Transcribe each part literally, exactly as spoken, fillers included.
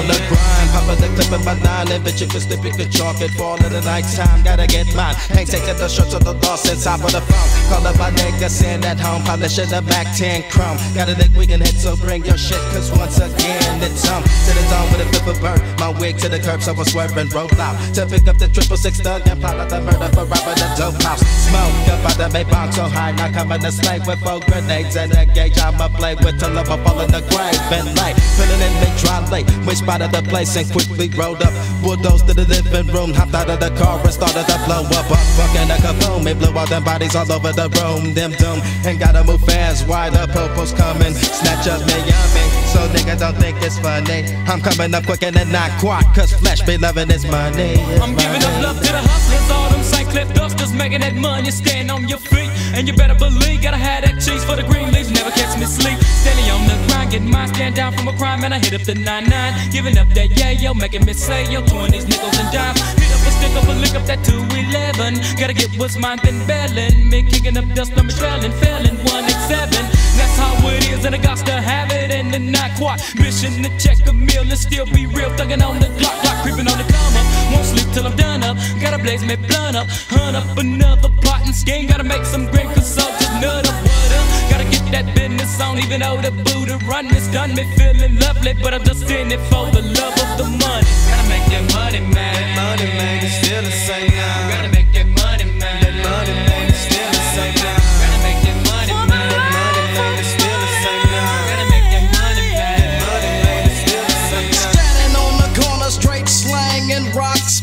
on the grind, poppin' the clip in my nine, and bitch, you can slip, you can chalk it. Fall in the night time, gotta get mine. Ain't taking the shirts of the loss inside of the phone. Call up my nigga, sitting at home, polishing the Mac ten Chrome. Got a dick we can hit, so bring your shit, cause once again it's on. To the zone with a flip of bird, my wig to the curb, so I swerve and roll out. To pick up the triple six thug and plot out the murder for robbing the dope house. Smoke up out the vape bomb so high, now coming to slay with four grenades and a gauge. I'ma play with till I'm fall in the grave and lay. Filling in mid dry late, we spotted the place and quickly rolled up. Bulldozed to the living room, hopped out of the car and started to blow up. Up, fucking a kaboom, it blew all them bodies all over the room. Them doom, and gotta move fast, why the popo's coming. Snatch up me, yummy, so niggas don't think it's funny. I'm coming up quick and not quite, cause flesh be loving its money. It's I'm money. giving up love to the hustlers, all them Saint Cliff dusters, making that money, stand on your feet. And you better believe, gotta have that cheese for the green leaves, never catch me sleep. Steady on the grind, get mine, stand down from a crime, and I hit up the nine nine. Giving up that yeah, yo, making me say, yo, twenties, nickels and dimes. Hit up a stick up a lick up that two eleven. Gotta get what's mine, then bailing. Me kicking up dust, I'm trailing, failing, one eight seven. That's how it is, and I got to have it, and then not quite. Mission to check a meal and still be real, thugging on the clock, clock creeping on the come up. Won't sleep till I'm done up, gotta blaze me blunt up. Hunt up another plot and scheme, gotta make some green consult, just nut up, what up. Gotta get that business on, even though the Buddha run this done me feeling lovely, but I'm just in it for the love of the money. Gotta make that money, man. That money, man, it's still the same now. Gotta make that money, man. That money, man, it's still the same now. Gotta make that money, man. That money, man, it's still the same now. Gotta make that money, man. That money, man, it's still the same now. Standing on the corner, straight slanging rocks.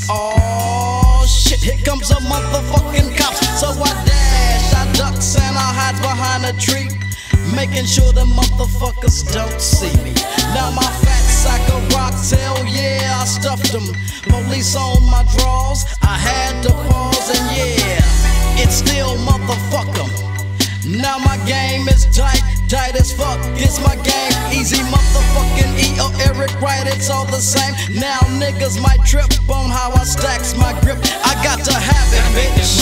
Oh shit, here comes a motherfucking cops. So I dash, I ducks, and I hide behind a tree, making sure the motherfuckers don't see me. Now my fat sack of rocks, hell yeah, I stuffed them. Police on my drawers, I had to pause, and yeah, it's still motherfucker. Now my game is tight, tight as fuck. It's my game, easy motherfucking E or Eric Wright, it's all the same. Now niggas might trip on how I stacks my grip. I got to have it, bitch,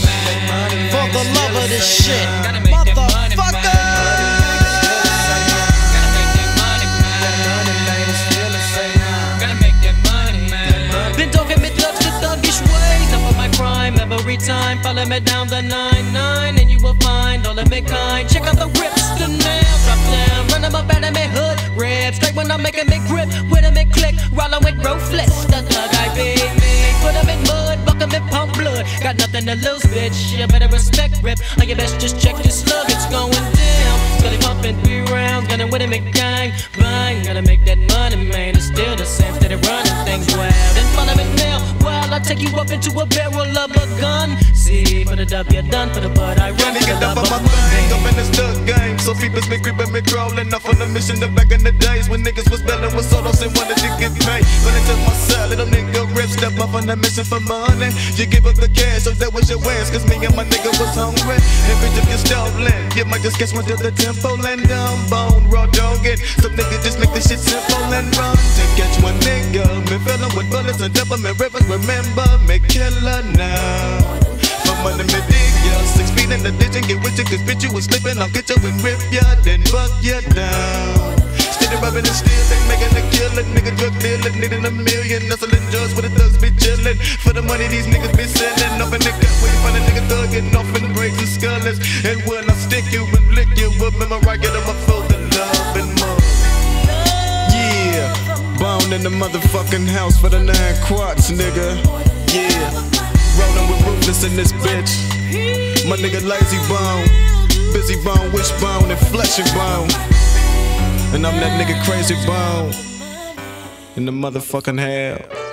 for the love of this shit, motherfucker. Every time, follow me down the nine nine, and you will find all of me kind. Check out the rips, the nails drop down, run them up out of me hood, red straight when I'm making me grip, with them in click, rollin' with ruthless. The thug I be me, put them in mud, buck them in pump blood. Got nothing to lose, bitch. You better respect rip. Or you best just check this slug, it's going down. Scully pumping three rounds, gunning with him in gang. Bang, gotta make that money, man. It's still the same, steady running things wild. And follow me now, while I take you up into a barrel of a gun. See, for the W, done for the bud, I run for the love of money. Up in this thug game, so people's been creeping, me crawling off on a mission. The back in the days when niggas was belling with solos and wanted to get paid. When they took my side, little nigga rip, step up on a mission for money. You give up the cash, so that was your wins, cause me and my nigga was hungry. And bitch, if you're stolen, you might just catch one to the tempo and down bone, raw dogging. Some niggas just make this shit simple and run to catch one nigga. Me filling with bullets and double me rivers, remember me killer now. Money me dig ya, six feet in the ditch and get with you, cause bitch you was slipping, I'll get you and rip ya, then buck ya down. Steady rubbing and steal, they making a killing, nigga drug dealer, needing a million, hustling drugs where the thugs be chillin'. For the money these niggas be selling, off in the gut where you find a nigga thuggin', off in the braids and skullers. And when I stick you and lick you up, in my right, get up, I feel the love and more. Yeah, bone in the motherfucking house for the nine quads, nigga. Yeah. Rollin' with Ruthless in this bitch. My nigga Lazy Bone, Busy Bone, Wishbone, and Flesh and Bone. And I'm that nigga Crazy Bone in the motherfucking hell.